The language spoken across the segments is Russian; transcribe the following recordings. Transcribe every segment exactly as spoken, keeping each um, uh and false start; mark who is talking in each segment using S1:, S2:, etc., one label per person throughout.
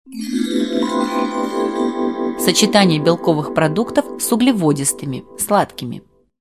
S1: Сочетание белковых продуктов с углеводистыми, сладкими.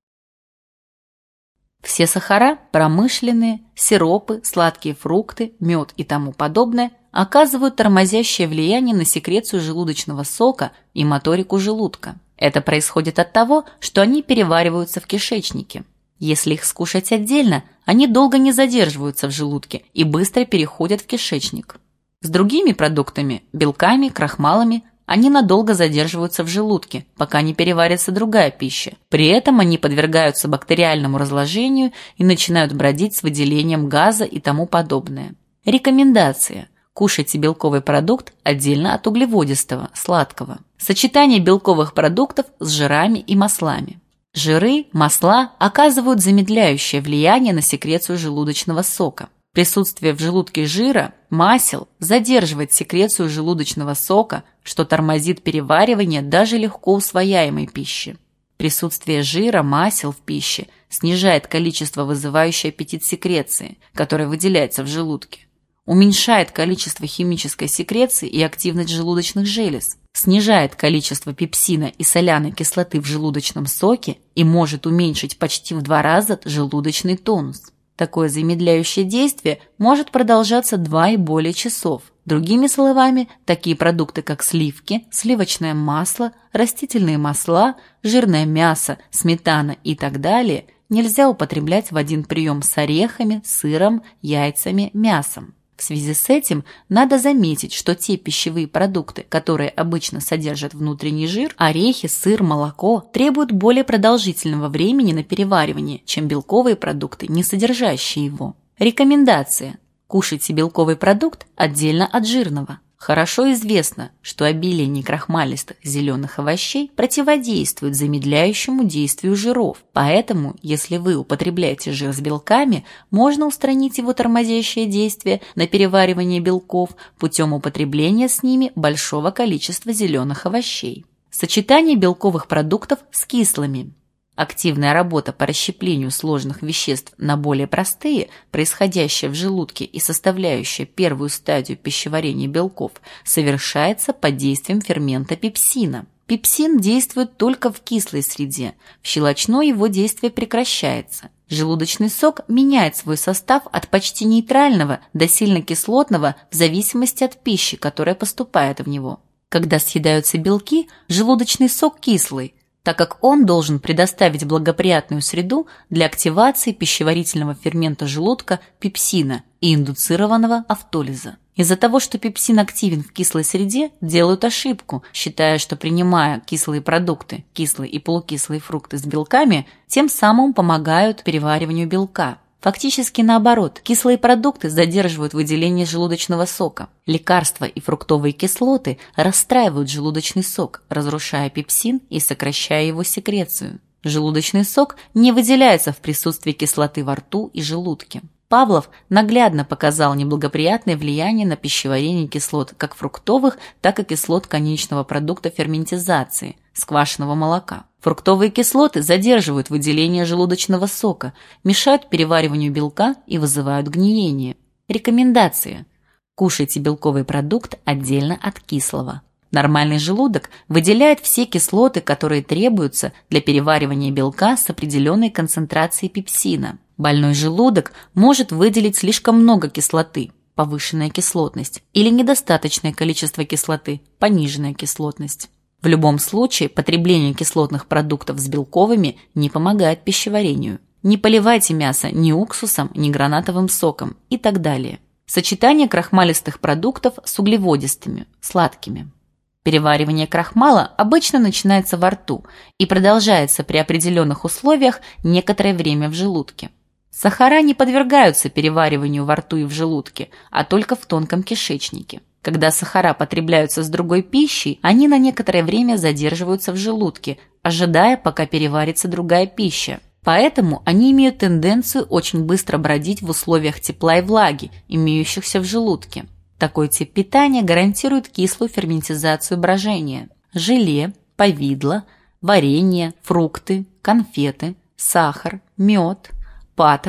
S1: Все сахара, промышленные, сиропы, сладкие фрукты, мед и тому подобное оказывают тормозящее влияние на секрецию желудочного сока и моторику желудка. Это происходит от того, что они перевариваются в кишечнике. Если их скушать отдельно, они долго не задерживаются в желудке и быстро переходят в кишечник. С другими продуктами, белками, крахмалами, они надолго задерживаются в желудке, пока не переварится другая пища. При этом они подвергаются бактериальному разложению и начинают бродить с выделением газа и тому подобное. Рекомендация. Кушайте белковый продукт отдельно от углеводистого, сладкого. Сочетание белковых продуктов с жирами и маслами. Жиры, масла оказывают замедляющее влияние на секрецию желудочного сока. Присутствие в желудке жира, масел задерживает секрецию желудочного сока, что тормозит переваривание даже легко усвояемой пищи. Присутствие жира, масел в пище снижает количество вызывающей аппетит секреции, которая выделяется в желудке, уменьшает количество химической секреции и активность желудочных желез, снижает количество пепсина и соляной кислоты в желудочном соке и может уменьшить почти в два раза желудочный тонус. Такое замедляющее действие может продолжаться два и более часов. Другими словами, такие продукты, как сливки, сливочное масло, растительные масла, жирное мясо, сметана и так далее, нельзя употреблять в один прием с орехами, сыром, яйцами, мясом. В связи с этим надо заметить, что те пищевые продукты, которые обычно содержат внутренний жир, орехи, сыр, молоко, требуют более продолжительного времени на переваривание, чем белковые продукты, не содержащие его. Рекомендация. Кушайте белковый продукт отдельно от жирного. Хорошо известно, что обилие некрахмалистых зеленых овощей противодействует замедляющему действию жиров, поэтому, если вы употребляете жир с белками, можно устранить его тормозящее действие на переваривание белков путем употребления с ними большого количества зеленых овощей. Сочетание белковых продуктов с кислыми. Активная работа по расщеплению сложных веществ на более простые, происходящая в желудке и составляющая первую стадию пищеварения белков, совершается под действием фермента пепсина. Пепсин действует только в кислой среде, в щелочной его действие прекращается. Желудочный сок меняет свой состав от почти нейтрального до сильно кислотного в зависимости от пищи, которая поступает в него. Когда съедаются белки, желудочный сок кислый, так как он должен предоставить благоприятную среду для активации пищеварительного фермента желудка пепсина и индуцированного автолиза. Из-за того, что пепсин активен в кислой среде, делают ошибку, считая, что принимая кислые продукты, кислые и полукислые фрукты с белками, тем самым помогают перевариванию белка. Фактически наоборот, кислые продукты задерживают выделение желудочного сока. Лекарства и фруктовые кислоты расстраивают желудочный сок, разрушая пепсин и сокращая его секрецию. Желудочный сок не выделяется в присутствии кислоты во рту и желудке. Павлов наглядно показал неблагоприятное влияние на пищеварение кислот как фруктовых, так и кислот конечного продукта ферментизации – сквашенного молока. Фруктовые кислоты задерживают выделение желудочного сока, мешают перевариванию белка и вызывают гниение. Рекомендация. Кушайте белковый продукт отдельно от кислого. Нормальный желудок выделяет все кислоты, которые требуются для переваривания белка с определенной концентрацией пепсина. Больной желудок может выделить слишком много кислоты, повышенная кислотность, или недостаточное количество кислоты, пониженная кислотность. В любом случае, потребление кислотных продуктов с белковыми не помогает пищеварению. Не поливайте мясо ни уксусом, ни гранатовым соком и так далее. Сочетание крахмалистых продуктов с углеводистыми, сладкими. Переваривание крахмала обычно начинается во рту и продолжается при определенных условиях некоторое время в желудке. Сахара не подвергаются перевариванию во рту и в желудке, а только в тонком кишечнике. Когда сахара потребляются с другой пищей, они на некоторое время задерживаются в желудке, ожидая, пока переварится другая пища. Поэтому они имеют тенденцию очень быстро бродить в условиях тепла и влаги, имеющихся в желудке. Такой тип питания гарантирует кислую ферментизацию брожения. Желе, повидло, варенье, фрукты, конфеты, сахар, мед, патока,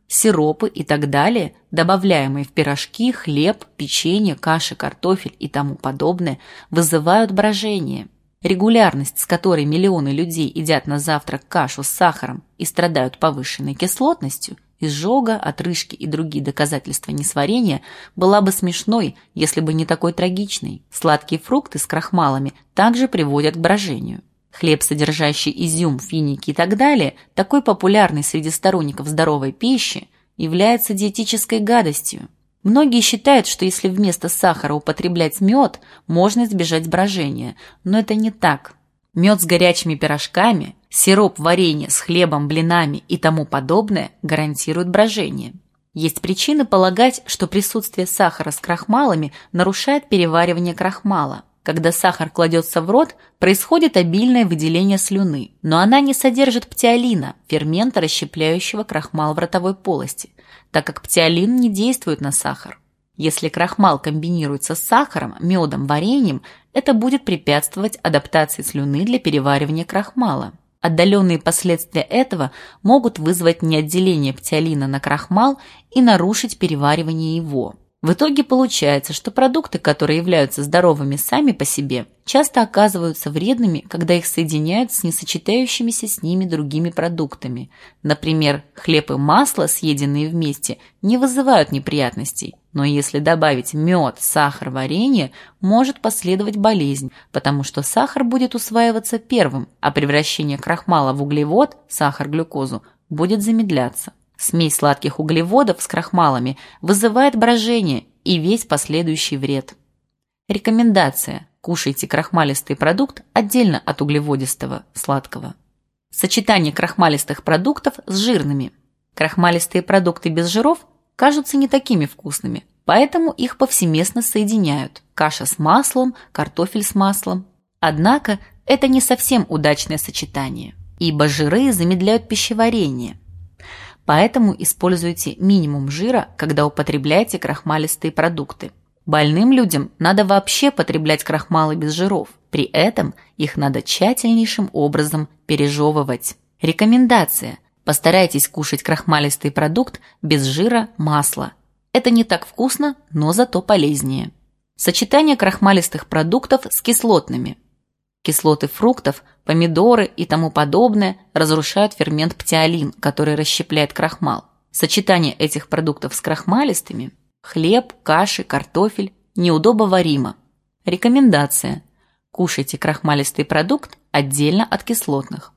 S1: сиропы и так далее, добавляемые в пирожки, хлеб, печенье, каши, картофель и тому подобное, вызывают брожение. Регулярность, с которой миллионы людей едят на завтрак кашу с сахаром и страдают повышенной кислотностью, изжога, отрыжки и другие доказательства несварения, была бы смешной, если бы не такой трагичной. Сладкие фрукты с крахмалами также приводят к брожению. Хлеб, содержащий изюм, финики и так далее, такой популярный среди сторонников здоровой пищи, является диетической гадостью. Многие считают, что если вместо сахара употреблять мед, можно избежать брожения, но это не так. Мед с горячими пирожками, сироп, варенье с хлебом, блинами и тому подобное гарантируют брожение. Есть причины полагать, что присутствие сахара с крахмалами нарушает переваривание крахмала. Когда сахар кладется в рот, происходит обильное выделение слюны, но она не содержит птиолина, фермента, расщепляющего крахмал в ротовой полости, так как птиолин не действует на сахар. Если крахмал комбинируется с сахаром, медом, вареньем, это будет препятствовать адаптации слюны для переваривания крахмала. Отдаленные последствия этого могут вызвать неотделение птиолина на крахмал и нарушить переваривание его. В итоге получается, что продукты, которые являются здоровыми сами по себе, часто оказываются вредными, когда их соединяют с несочетающимися с ними другими продуктами. Например, хлеб и масло, съеденные вместе, не вызывают неприятностей, но если добавить мед, сахар, варенье, может последовать болезнь, потому что сахар будет усваиваться первым, а превращение крахмала в углевод, сахар-глюкозу, будет замедляться. Смесь сладких углеводов с крахмалами вызывает брожение и весь последующий вред. Рекомендация: кушайте крахмалистый продукт отдельно от углеводистого, сладкого. Сочетание крахмалистых продуктов с жирными. Крахмалистые продукты без жиров кажутся не такими вкусными, поэтому их повсеместно соединяют. Каша с маслом, картофель с маслом. Однако это не совсем удачное сочетание, ибо жиры замедляют пищеварение. Поэтому используйте минимум жира, когда употребляете крахмалистые продукты. Больным людям надо вообще потреблять крахмалы без жиров. При этом их надо тщательнейшим образом пережевывать. Рекомендация: постарайтесь кушать крахмалистый продукт без жира, масла. Это не так вкусно, но зато полезнее. Сочетание крахмалистых продуктов с кислотными. Кислоты фруктов, помидоры и тому подобное разрушают фермент птиолин, который расщепляет крахмал. Сочетание этих продуктов с крахмалистыми – хлеб, каши, картофель – неудобоваримо. Рекомендация: кушайте крахмалистый продукт отдельно от кислотных.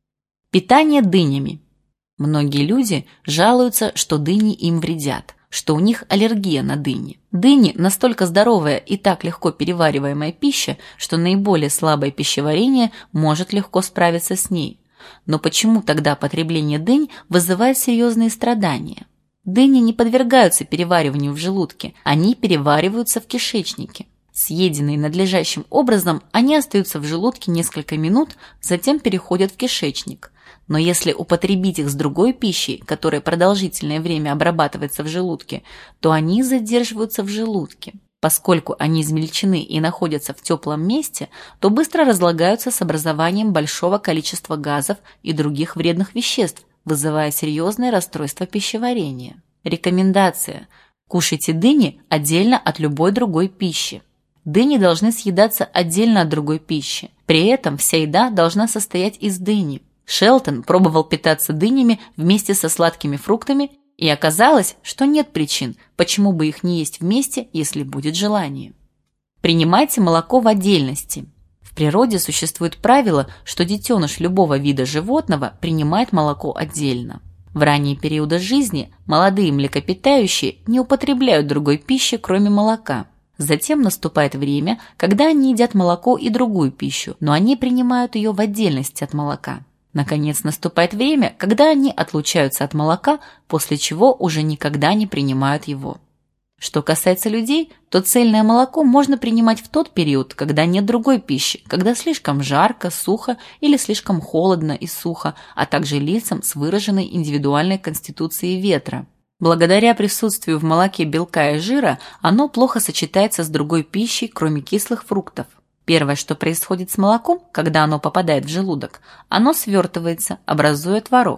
S1: Питание дынями. Многие люди жалуются, что дыни им вредят, что у них аллергия на дыни. Дыни – настолько здоровая и так легко перевариваемая пища, что наиболее слабое пищеварение может легко справиться с ней. Но почему тогда потребление дынь вызывает серьезные страдания? Дыни не подвергаются перевариванию в желудке, они перевариваются в кишечнике. Съеденные надлежащим образом, они остаются в желудке несколько минут, затем переходят в кишечник. Но если употребить их с другой пищей, которая продолжительное время обрабатывается в желудке, то они задерживаются в желудке. Поскольку они измельчены и находятся в теплом месте, то быстро разлагаются с образованием большого количества газов и других вредных веществ, вызывая серьезное расстройство пищеварения. Рекомендация: кушайте дыни отдельно от любой другой пищи. Дыни должны съедаться отдельно от другой пищи. При этом вся еда должна состоять из дыни. Шелтон пробовал питаться дынями вместе со сладкими фруктами, и оказалось, что нет причин, почему бы их не есть вместе, если будет желание. Принимайте молоко в отдельности. В природе существует правило, что детеныш любого вида животного принимает молоко отдельно. В ранние периоды жизни молодые млекопитающие не употребляют другой пищи, кроме молока. Затем наступает время, когда они едят молоко и другую пищу, но они принимают ее в отдельности от молока. Наконец наступает время, когда они отлучаются от молока, после чего уже никогда не принимают его. Что касается людей, то цельное молоко можно принимать в тот период, когда нет другой пищи, когда слишком жарко, сухо или слишком холодно и сухо, а также лицам с выраженной индивидуальной конституцией ветра. Благодаря присутствию в молоке белка и жира оно плохо сочетается с другой пищей, кроме кислых фруктов. Первое, что происходит с молоком, когда оно попадает в желудок, оно свертывается, образуя творог.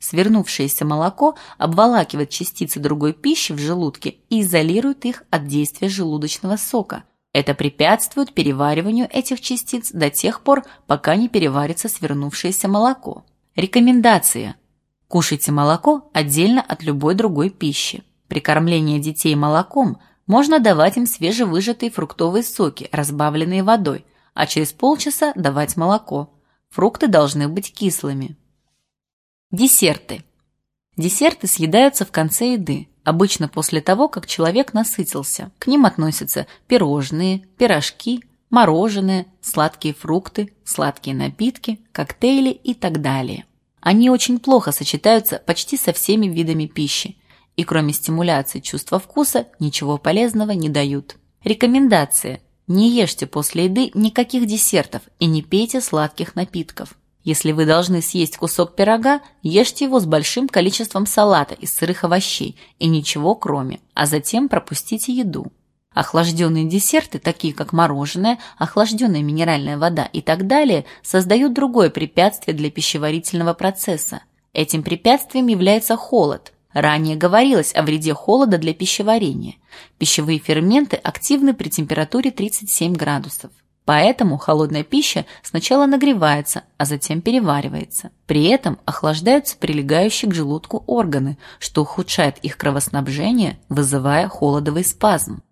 S1: Свернувшееся молоко обволакивает частицы другой пищи в желудке и изолирует их от действия желудочного сока. Это препятствует перевариванию этих частиц до тех пор, пока не переварится свернувшееся молоко. Рекомендации. Кушайте молоко отдельно от любой другой пищи. При кормлении детей молоком можно давать им свежевыжатые фруктовые соки, разбавленные водой, а через полчаса давать молоко. Фрукты должны быть кислыми. Десерты. Десерты съедаются в конце еды, обычно после того, как человек насытился. К ним относятся пирожные, пирожки, мороженое, сладкие фрукты, сладкие напитки, коктейли и так далее. Они очень плохо сочетаются почти со всеми видами пищи и кроме стимуляции чувства вкуса ничего полезного не дают. Рекомендации. Не ешьте после еды никаких десертов и не пейте сладких напитков. Если вы должны съесть кусок пирога, ешьте его с большим количеством салата из сырых овощей и ничего кроме, а затем пропустите еду. Охлажденные десерты, такие как мороженое, охлажденная минеральная вода и так далее, создают другое препятствие для пищеварительного процесса. Этим препятствием является холод. Ранее говорилось о вреде холода для пищеварения. Пищевые ферменты активны при температуре тридцать семь градусов. Поэтому холодная пища сначала нагревается, а затем переваривается. При этом охлаждаются прилегающие к желудку органы, что ухудшает их кровоснабжение, вызывая холодовый спазм.